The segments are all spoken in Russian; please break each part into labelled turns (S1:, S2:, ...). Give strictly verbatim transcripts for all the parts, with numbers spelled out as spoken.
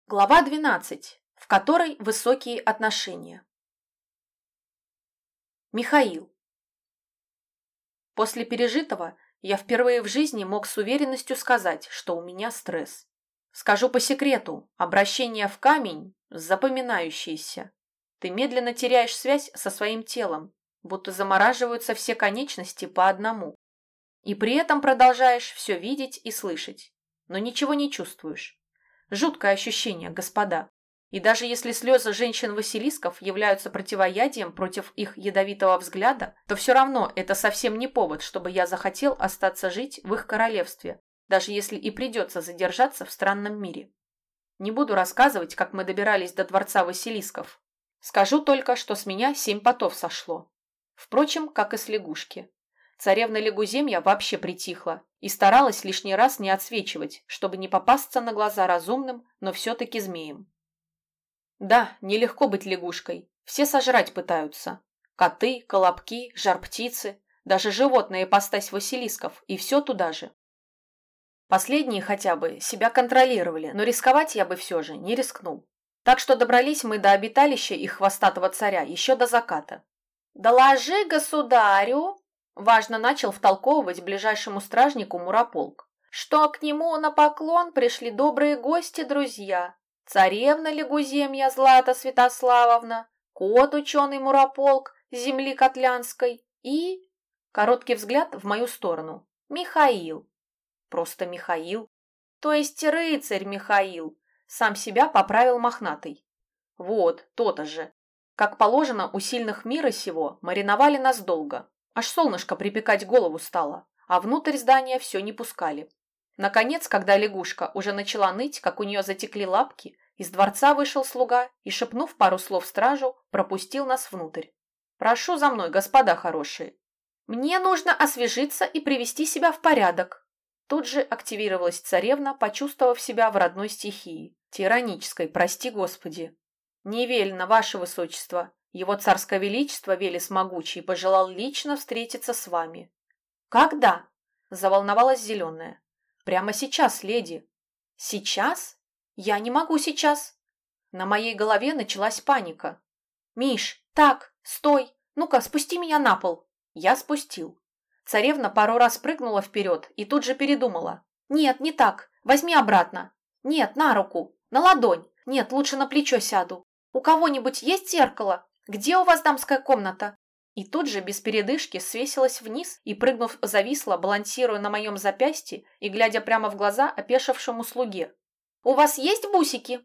S1: Глава двенадцать, в которой высокие отношения. Михаил. После пережитого я впервые в жизни мог с уверенностью сказать, что у меня стресс. Скажу по секрету, обращение в камень запоминающееся. Ты медленно теряешь связь со своим телом, будто замораживаются все конечности по одному. И при этом продолжаешь все видеть и слышать, но ничего не чувствуешь. Жуткое ощущение, господа. И даже если слезы женщин-василисков являются противоядием против их ядовитого взгляда, то все равно это совсем не повод, чтобы я захотел остаться жить в их королевстве, даже если и придется задержаться в странном мире. Не буду рассказывать, как мы добирались до дворца Василисков. Скажу только, что с меня семь потов сошло. Впрочем, как и с лягушки. Царевна Лягуземья вообще притихла и старалась лишний раз не отсвечивать, чтобы не попасться на глаза разумным, но все-таки змеям. Да, нелегко быть лягушкой. Все сожрать пытаются. Коты, колобки, жар-птицы, даже животные ипостась Василисков, и все туда же. Последние хотя бы себя контролировали, но рисковать я бы все же не рискнул. Так что добрались мы до обиталища их хвостатого царя еще до заката. «Доложи государю!» Важно начал втолковывать ближайшему стражнику Мурополк, что к нему на поклон пришли добрые гости-друзья. Царевна Лягуземья Злата Святославовна, кот ученый Мурополк с земли Котлянской и... Короткий взгляд в мою сторону. Михаил. Просто Михаил. То есть рыцарь Михаил. Сам себя поправил мохнатый. Вот, то-то же. Как положено, у сильных мира сего мариновали нас долго. Аж солнышко припекать голову стало, а внутрь здания все не пускали. Наконец, когда лягушка уже начала ныть, как у нее затекли лапки, из дворца вышел слуга и, шепнув пару слов стражу, пропустил нас внутрь. «Прошу за мной, господа хорошие. Мне нужно освежиться и привести себя в порядок». Тут же активировалась царевна, почувствовав себя в родной стихии. Тиранической, прости господи. «Не велено, ваше высочество. Его царское величество, Велес Могучий, пожелал лично встретиться с вами». «Когда?» – заволновалась Зеленая. «Прямо сейчас, леди». «Сейчас? Я не могу сейчас». На моей голове началась паника. «Миш, так, стой, ну-ка, спусти меня на пол». Я спустил. Царевна пару раз прыгнула вперед и тут же передумала. «Нет, не так, возьми обратно». «Нет, на руку, на ладонь. Нет, лучше на плечо сяду. У кого-нибудь есть зеркало? Где у вас дамская комната?» И тут же без передышки свесилась вниз и, прыгнув, зависла, балансируя на моем запястье и глядя прямо в глаза опешившему слуге. «У вас есть бусики?»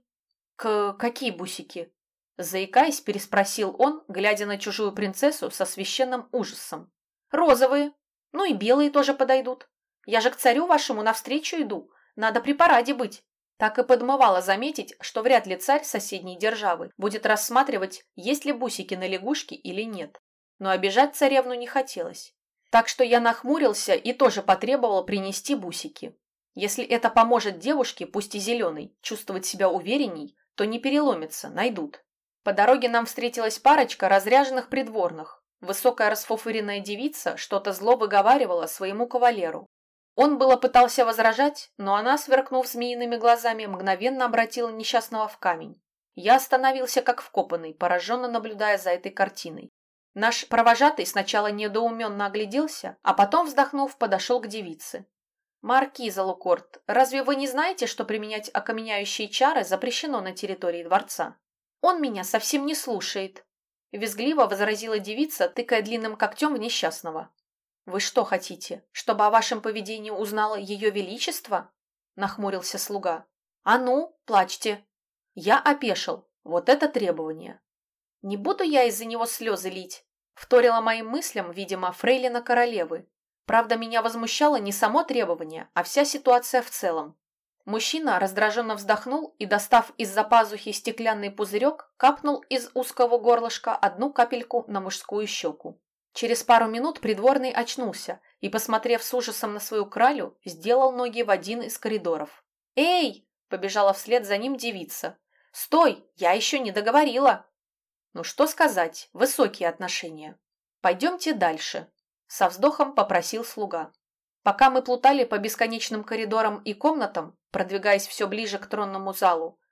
S1: «К какие бусики?» Заикаясь, переспросил он, глядя на чужую принцессу со священным ужасом. «Розовые. Ну и белые тоже подойдут. Я же к царю вашему навстречу иду. Надо при параде быть». Так и подмывало заметить, что вряд ли царь соседней державы будет рассматривать, есть ли бусики на лягушке или нет. Но обижать царевну не хотелось. Так что я нахмурился и тоже потребовал принести бусики. Если это поможет девушке, пусть и зеленой, чувствовать себя уверенней, то не переломится, найдут. По дороге нам встретилась парочка разряженных придворных. Высокая расфуфыренная девица что-то зло выговаривала своему кавалеру. Он было пытался возражать, но она, сверкнув змеиными глазами, мгновенно обратила несчастного в камень. Я остановился как вкопанный, пораженно наблюдая за этой картиной. Наш провожатый сначала недоуменно огляделся, а потом, вздохнув, подошел к девице. «Маркиза Лукорт, разве вы не знаете, что применять окаменяющие чары запрещено на территории дворца?» «Он меня совсем не слушает», — визгливо возразила девица, тыкая длинным когтем в несчастного. «Вы что хотите, чтобы о вашем поведении узнало ее величество?» – нахмурился слуга. «А ну, плачьте!» Я опешил. Вот это требование. «Не буду я из-за него слезы лить», – вторила моим мыслям, видимо, фрейлина королевы. Правда, меня возмущало не само требование, а вся ситуация в целом. Мужчина раздраженно вздохнул и, достав из-за пазухи стеклянный пузырек, капнул из узкого горлышка одну капельку на мужскую щеку. Через пару минут придворный очнулся и, посмотрев с ужасом на свою кралю, сделал ноги в один из коридоров. «Эй!» – побежала вслед за ним девица. «Стой! Я еще не договорила!» Ну что сказать, высокие отношения. «Пойдемте дальше», – со вздохом попросил слуга. Пока мы плутали по бесконечным коридорам и комнатам, продвигаясь все ближе к тронному залу,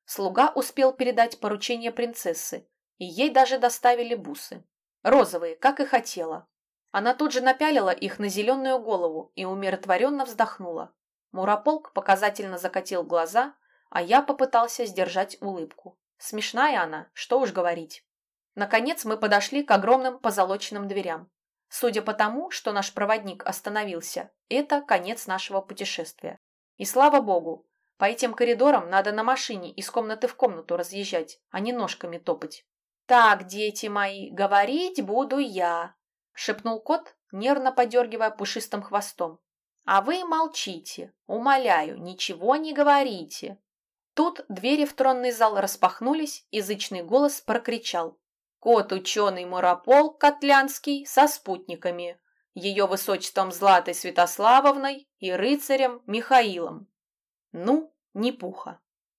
S1: Слуга успел передать поручение принцессы, и ей даже доставили бусы. Розовые, как и хотела. Она тут же напялила их на зеленую голову и умиротворенно вздохнула. Мурополк показательно закатил глаза, а я попытался сдержать улыбку. Смешная она, что уж говорить. Наконец мы подошли к огромным позолоченным дверям. Судя по тому, что наш проводник остановился, это конец нашего путешествия. И слава богу, по этим коридорам надо на машине из комнаты в комнату разъезжать, а не ножками топать. «Так, дети мои, говорить буду я», — шепнул кот, нервно подергивая пушистым хвостом. «А вы молчите, умоляю, ничего не говорите». Тут двери в тронный зал распахнулись, и зычный голос прокричал. «Кот-ученый Мурополк Котлянский со спутниками, ее высочеством Златой Святославовной и рыцарем Михаилом». Ну, не пуха.